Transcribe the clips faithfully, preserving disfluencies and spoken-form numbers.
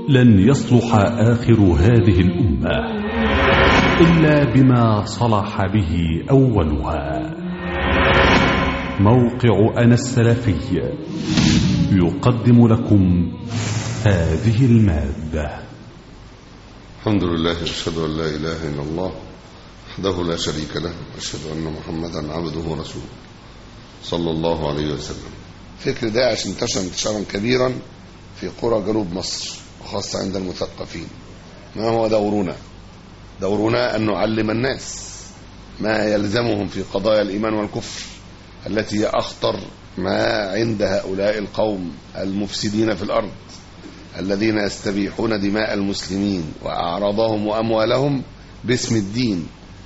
لن يصلح آخر هذه الأمة إلا بما صلح به أولها. موقع أنا السلفي يقدم لكم هذه المادة. الحمد لله، أشهد أن لا إله إلا الله وحده لا شريك له، وأشهد أن محمدا عبده ورسوله صلى الله عليه وسلم. فكر داعش انتشر انتشارا كبيرا في قرى جنوب مصر وخاصة عند المثقفين. ما هو دورنا؟ دورنا أن نعلم الناس ما يلزمهم في قضايا الإيمان والكفر التي هي أخطر ما عند هؤلاء القوم المفسدين في الأرض، الذين يستبيحون دماء المسلمين وأعراضهم وأموالهم باسم الدين.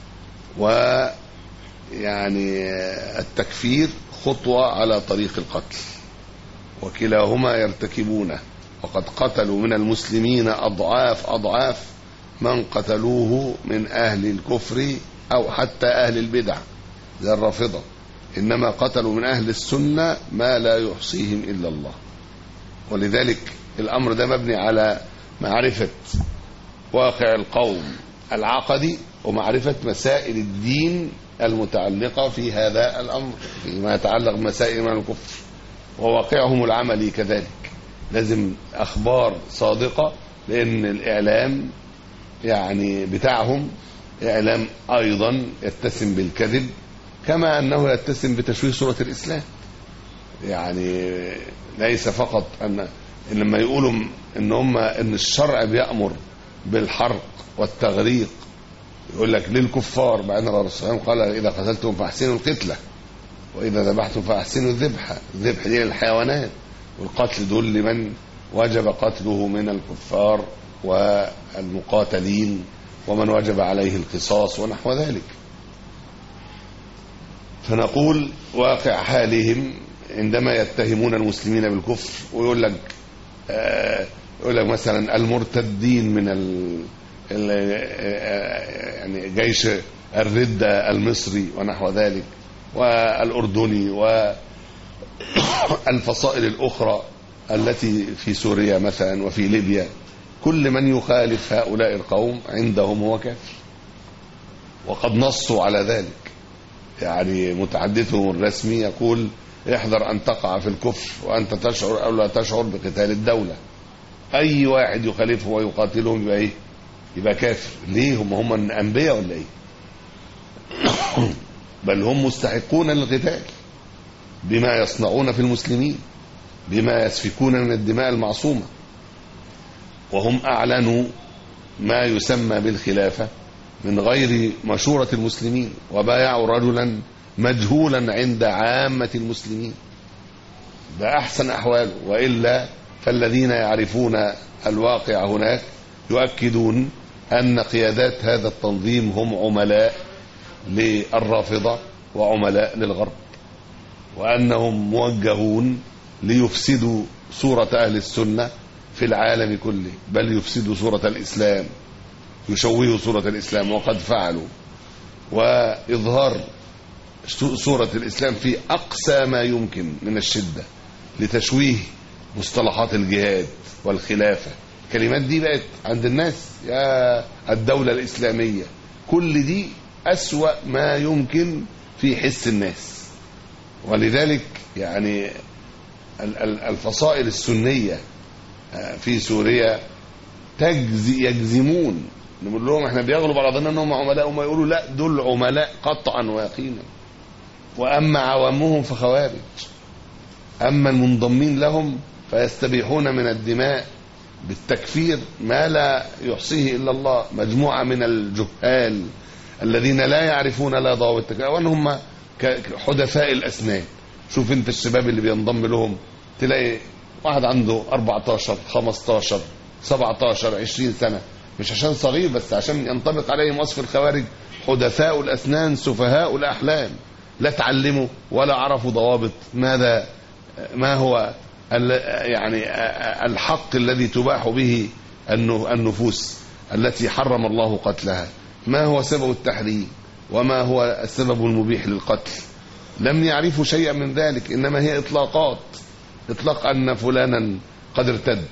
ويعني التكفير خطوة على طريق القتل، وكلاهما يرتكبونه، وقد قتلوا من المسلمين أضعاف أضعاف من قتلوه من أهل الكفر أو حتى أهل البدع زي الرافضة، إنما قتلوا من أهل السنة ما لا يحصيهم إلا الله. ولذلك الأمر ده مبني على معرفة واقع القوم العقدي ومعرفة مسائل الدين المتعلقة في هذا الأمر فيما يتعلق بمسائل من الكفر وواقعهم العملي كذلك. لازم أخبار صادقة، لأن الإعلام يعني بتاعهم إعلام أيضا يتسم بالكذب، كما أنه يتسم بتشويه صورة الإسلام. يعني ليس فقط أن لما يقولوا إن هم إن الشرع بيأمر بالحرق والتغريق، يقول لك للكفار، بعدين الرسول صلى الله عليه وسلم قال إذا قتلتم فأحسنوا القتلة وإذا ذبحتم فأحسنوا الذبح. الذبح دي للحيوانات، والقتل دول لمن وجب قتله من الكفار والمقاتلين ومن وجب عليه القصاص ونحو ذلك. فنقول واقع حالهم عندما يتهمون المسلمين بالكفر، ويقول لك آه يقول لك مثلا المرتدين من ال يعني جيش الردة المصري ونحو ذلك والأردني والفصائل الأخرى التي في سوريا مثلا وفي ليبيا. كل من يخالف هؤلاء القوم عندهم هو كافر، وقد نصوا على ذلك. يعني متحدثهم الرسمي يقول احذر أن تقع في الكفر وأنت تشعر أو لا تشعر بقتال الدولة. أي واحد يخالفه ويقاتلهم يبقى إيه؟ يبقى كافر. ليه؟ هم هم أنبياء ولا إيه؟ بل هم مستحقون للقتال بما يصنعون في المسلمين، بما يسفكون من الدماء المعصومة. وهم أعلنوا ما يسمى بالخلافة من غير مشورة المسلمين، وبايعوا رجلا مجهولا عند عامة المسلمين. ده أحسن أحواله، وإلا فالذين يعرفون الواقع هناك يؤكدون أن قيادات هذا التنظيم هم عملاء للرافضة وعملاء للغرب، وأنهم موجهون ليفسدوا صورة أهل السنة في العالم كله، بل يفسدوا صورة الإسلام، يشوهوا صورة الإسلام، وقد فعلوا. وإظهار صورة الإسلام في أقصى ما يمكن من الشدة لتشويه مصطلحات الجهاد والخلافة. الكلمات دي بقت عند الناس يا الدولة الإسلامية، كل دي أسوأ ما يمكن في حس الناس. ولذلك يعني الفصائل السنية في سوريا تجزي يجزمون، نقول لهم احنا بيغلب على ظننا انهم عملاء، وما يقولوا لا دول عملاء قطعا ويقينا. واما عوامهم فخوارج، اما المنضمين لهم فيستبيحون من الدماء بالتكفير ما لا يحصيه الا الله. مجموعه من الجهال الذين لا يعرفون لا ضوابط التكفير، وان هم كحدثاء الاسنان. شوف انت الشباب اللي بينضم لهم، تلاقي واحد عنده أربعتاشر خمستاشر سبعتاشر عشرين سنة، مش عشان صغير بس عشان ينطبق عليهم وصف الخوارج. حدثاء الأسنان سفهاء الأحلام، لا تعلموا ولا عرفوا ضوابط ماذا ما هو يعني الحق الذي تباح به النفوس التي حرم الله قتلها، ما هو سبب التحريم وما هو السبب المبيح للقتل. لم يعرفوا شيئا من ذلك، إنما هي إطلاقات. إطلاق أن فلانا قد ارتد،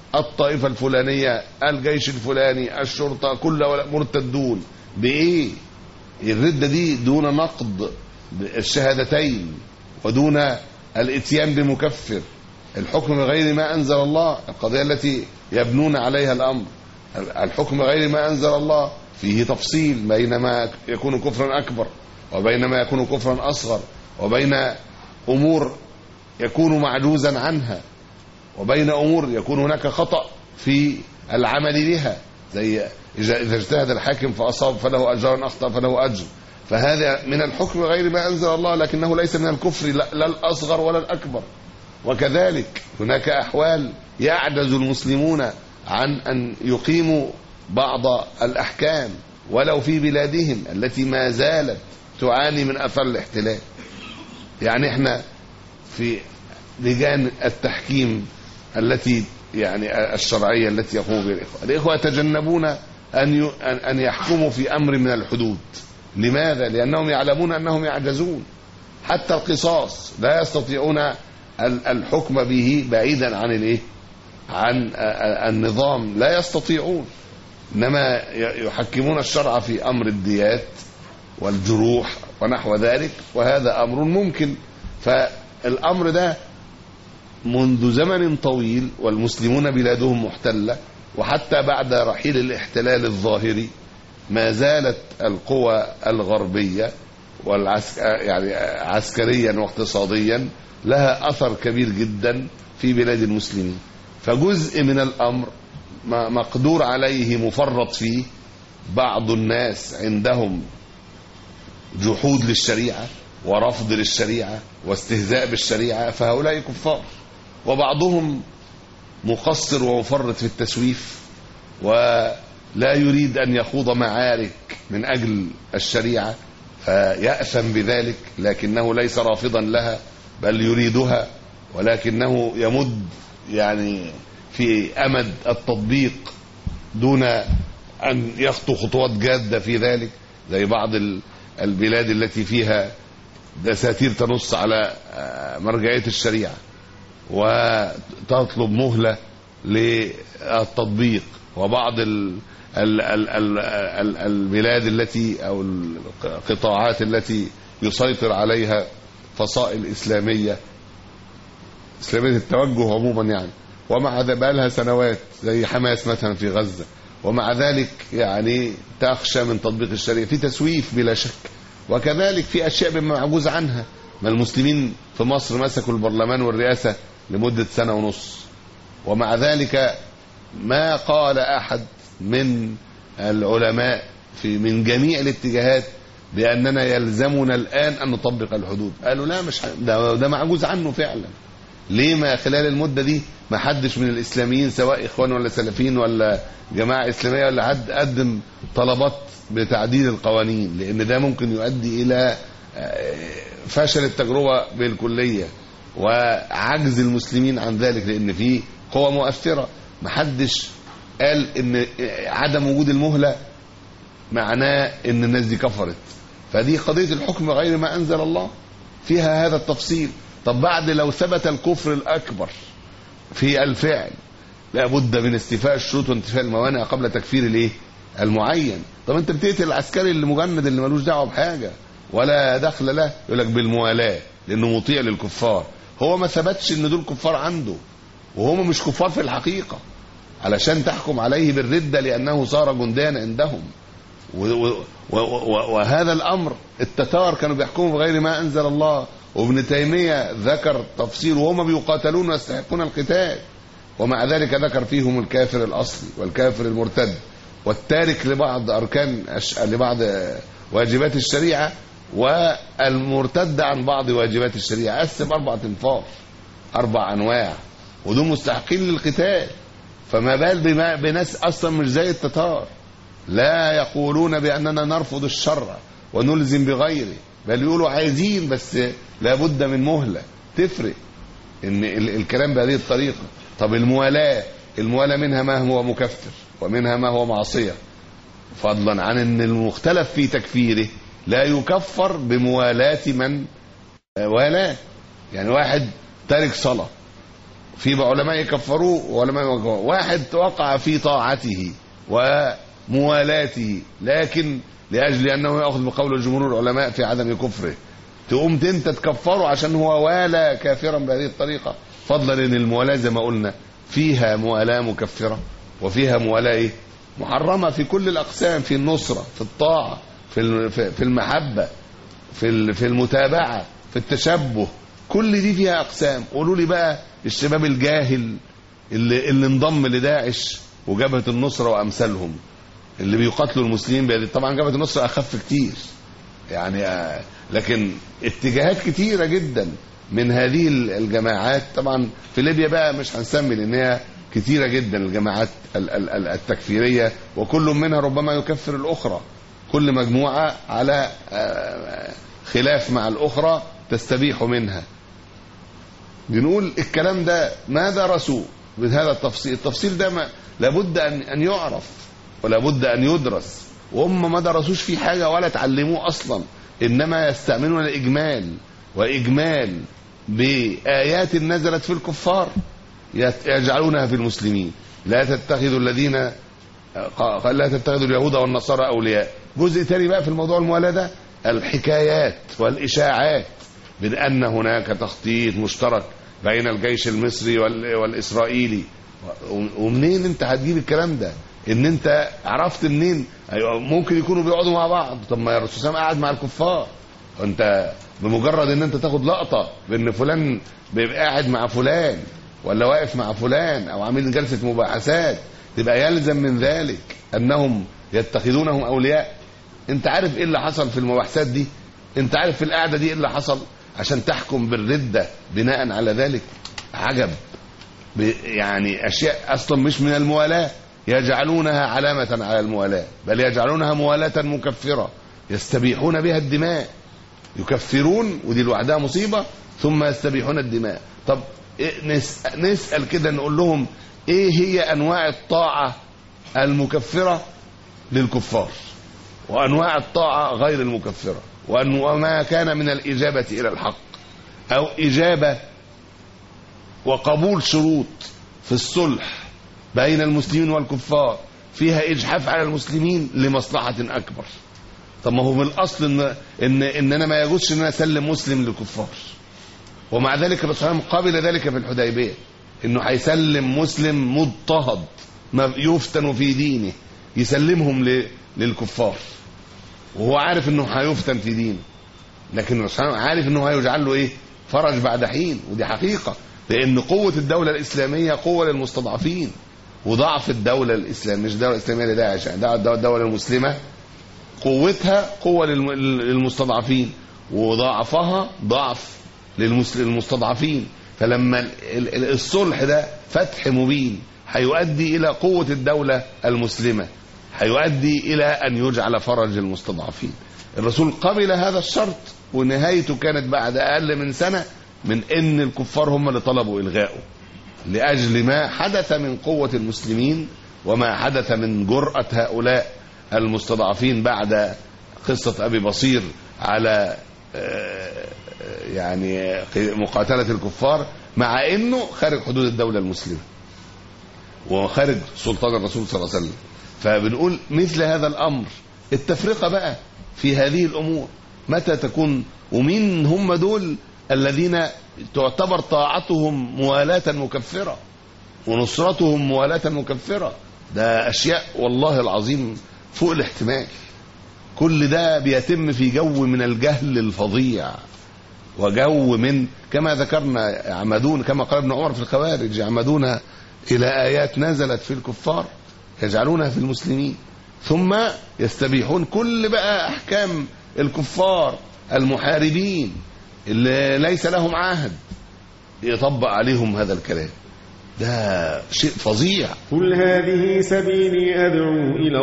الطائفة الفلانية، الجيش الفلاني، الشرطة، كل مرتدون. بإيه؟ الردة دي دون نقض الشهادتين ودون الاتيان بمكفر، الحكم بغير ما أنزل الله، القضية التي يبنون عليها الأمر، الحكم بغير ما أنزل الله فيه تفصيل بين ما يكون كفرا أكبر وبين ما يكون كفرا أصغر، وبين أمور يكون معجوزا عنها، وبين أمور يكون هناك خطأ في العمل بها، زي إذا اجتهد الحاكم فأصاب فله أجر، أخطأ فله أجر. فهذا من الحكم غير ما أنزل الله، لكنه ليس من الكفر لا الأصغر ولا الأكبر. وكذلك هناك أحوال يعجز المسلمون عن أن يقيموا بعض الأحكام ولو في بلادهم التي ما زالت تعاني من أثر الاحتلال. يعني احنا في لجان التحكيم التي يعني الشرعية التي يقوم بها الإخوة، الإخوة يتجنبون أن أن يحكموا في أمر من الحدود. لماذا؟ لأنهم يعلمون أنهم يعجزون. حتى القصاص لا يستطيعون الحكم به بعيدا عن الايه؟ عن النظام، لا يستطيعون. انما يحكمون الشرع في امر الديات والجروح ونحو ذلك، وهذا امر ممكن. فالامر ده منذ زمن طويل والمسلمون بلادهم محتلة، وحتى بعد رحيل الاحتلال الظاهري ما زالت القوى الغربية والعسك... يعني عسكريا واقتصاديا لها أثر كبير جدا في بلاد المسلمين. فجزء من الأمر مقدور عليه مفرط فيه، بعض الناس عندهم جحود للشريعة ورفض للشريعة واستهزاء بالشريعة، فهؤلاء كفار. وبعضهم مقصر ومفرط في التسويف ولا يريد أن يخوض معارك من أجل الشريعة فيأثم بذلك، لكنه ليس رافضا لها بل يريدها، ولكنه يمد يعني في أمد التطبيق دون أن يخطو خطوات جادة في ذلك، زي بعض البلاد التي فيها دساتير تنص على مرجعية الشريعة وتطلب مهلة للتطبيق، وبعض ال ال ال ال ال البلاد التي أو القطاعات التي يسيطر عليها فصائل إسلامية إسلامية التوجه عموما يعني، ومع ذلك بقى لها سنوات زي حماس مثلا في غزة، ومع ذلك يعني تخشى من تطبيق الشريعة، في تسويف بلا شك. وكذلك في أشياء بما معجوز عنها. ما المسلمين في مصر مسكوا البرلمان والرئاسة لمدة سنة ونص، ومع ذلك ما قال أحد من العلماء في من جميع الاتجاهات بأننا يلزمنا الآن أن نطبق الحدود. قالوا لا، مش ده, ده معجوز عنه فعلا. ليه ما خلال المدة دي ما حدش من الإسلاميين سواء إخوان ولا سلفيين ولا جماعة إسلامية ولا حد قدم طلبات بتعديل القوانين؟ لأن ده ممكن يؤدي إلى فشل التجربة بالكلية وعجز المسلمين عن ذلك، لأن في قوة مؤثرة. ما حدش قال إن عدم وجود المهلة معناه إن الناس دي كفرت. فدي قضية الحكم غير ما أنزل الله فيها هذا التفصيل. طب بعد لو ثبت الكفر الأكبر في الفعل لابد من استيفاء الشروط وانتفاء الموانع قبل تكفير الايه المعين. طب انت بتقتل العسكري اللي مجند اللي ملوش دعوه بحاجه ولا دخل له، يقول لك بالموالاه لانه مطيع للكفار. هو ما ثبتش ان دول كفار عنده، وهم مش كفار في الحقيقه، علشان تحكم عليه بالرده لانه صار جنديا عندهم. وهذا الامر التتار كانوا بيحكموا بغير ما انزل الله، وابن تيميه ذكر تفصيل وهم بيقاتلون ويستحقون القتال، ومع ذلك ذكر فيهم الكافر الاصلي والكافر المرتد والتارك لبعض اركان لبعض واجبات الشريعه والمرتد عن بعض واجبات الشريعه. قسم اربع انفار، اربع انواع، ودول مستحقين للقتال. فما بال بناس اصلا مش زي التتار لا يقولون باننا نرفض الشرع ونلزم بغيره، بل يقولوا عايزين بس لابد من مهله. تفرق ان الكلام بهذه الطريقه. طب الموالاه، الموالاه منها ما هو مكفر ومنها ما هو معصيه، فضلا عن ان المختلف في تكفيره لا يكفر بموالاه من والاه. يعني واحد تارك صلاه في علماء كفروه وعلماء كفروه. واحد وقع في طاعته وموالاته لكن لأجل أنه يأخذ بقول جمهور العلماء في عدم كفره، تقوم انت تكفره عشان هو والى كافرا بهذه الطريقة، فضلا ان الموالاة زي ما قلنا فيها موالاة مكفرة وفيها موالاة ايه محرمة في كل الأقسام، في النصرة، في الطاعة، في في المحبة، في في المتابعة، في التشبه، كل دي فيها أقسام. قولوا لي بقى الشباب الجاهل اللي اللي انضم لداعش وجبهة النصرة وأمثالهم اللي بيقاتلوا المسلمين بيد، طبعا جبهة النصرة أخف كتير يعني، لكن اتجاهات كتيرة جدا من هذه الجماعات. طبعا في ليبيا بقى مش هنسمي لأن هي كتيرة جدا الجماعات التكفيرية، وكل منها ربما يكفر الأخرى، كل مجموعة على خلاف مع الأخرى تستبيح منها. بنقول الكلام ده ما درسوا بهذا التفصيل، التفصيل ده ما لابد أن أن يعرف ولابد أن يدرس، وهم ما درسوش فيه حاجة ولا تعلموه أصلا، إنما يستعملون الإجمال، وإجمال بآيات نزلت في الكفار يجعلونها في المسلمين. لا تتخذوا الذين لا تتخذوا اليهود والنصارى أولياء. جزء تاني بقى في الموضوع الموالاة ده الحكايات والإشاعات بأن هناك تخطيط مشترك بين الجيش المصري والإسرائيلي. ومنين انت هتجيب الكلام ده؟ ان انت عرفت منين؟ أيوة ممكن يكونوا بيقعدوا مع بعض. طب ما الرسول صلى الله عليه وسلم قاعد مع الكفار، وانت بمجرد ان انت تاخد لقطة بان فلان بيبقى قاعد مع فلان ولا واقف مع فلان او عامل جلسة مباحثات تبقى يلزم من ذلك انهم يتخذونهم اولياء. انت عارف ايه اللي حصل في المباحثات دي؟ انت عارف في القعدة دي ايه اللي حصل عشان تحكم بالردة بناء على ذلك؟ عجب، يعني اشياء اصلا مش من الموالاة يجعلونها علامة على الموالاة، بل يجعلونها موالاة مكفرة يستبيحون بها الدماء، يكفرون ودي لوحدها مصيبة ثم يستبيحون الدماء. طب نسأل كده نقول لهم ايه هي انواع الطاعة المكفرة للكفار وانواع الطاعة غير المكفرة، وما كان من الاجابة الى الحق او اجابة وقبول شروط في الصلح بين المسلمين والكفار فيها اجحاف على المسلمين لمصلحة اكبر. طب ما هو من الاصل ان ان, إن انا ما يجوزش ان انا اسلم مسلم للكفار، ومع ذلك الرسول صلى الله عليه وسلم قبل ذلك في الحديبية انه هيسلم مسلم مضطهد يفتن في دينه يسلمهم للكفار، وهو عارف انه هيفتن في دينه، لكن الرسول عارف انه هيجعل له ايه فرج بعد حين. ودي حقيقة، لان قوة الدولة الاسلامية قوة للمستضعفين، وضعف الدولة الاسلامية مش الدولة الاسلامية لداعش، يعني الدولة المسلمة قوتها قوة للمستضعفين وضعفها ضعف للمستضعفين. فلما الصلح ده فتح مبين هيؤدي الى قوة الدولة المسلمة، هيؤدي الى ان يجعل فرج المستضعفين. الرسول قبل هذا الشرط، ونهايته كانت بعد اقل من سنة من ان الكفار هم اللي طلبوا الغائه لاجل ما حدث من قوة المسلمين وما حدث من جرأة هؤلاء المستضعفين بعد قصة ابي بصير على يعني مقاتلة الكفار، مع انه خارج حدود الدولة المسلمة وخارج سلطان الرسول صلى الله عليه وسلم. فبنقول مثل هذا الامر التفرقة بقى في هذه الامور متى تكون، ومين هم دول الذين تعتبر طاعتهم موالاة مكفرة ونصرتهم موالاة مكفرة. ده اشياء والله العظيم فوق الاحتمال. كل ده بيتم في جو من الجهل الفظيع، وجو من كما ذكرنا يعمدون كما قال ابن عمر في الخوارج يعمدون الى ايات نزلت في الكفار يجعلونها في المسلمين، ثم يستبيحون كل بقى احكام الكفار المحاربين اللي ليس لهم عهد يطبق عليهم هذا الكلام. ده شيء فظيع. قل هذه سبيلي أدعو إلى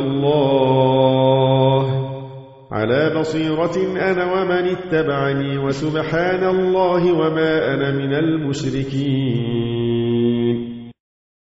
الله على بصيرة أنا ومن اتبعني وسبحان الله وما أنا من المشركين.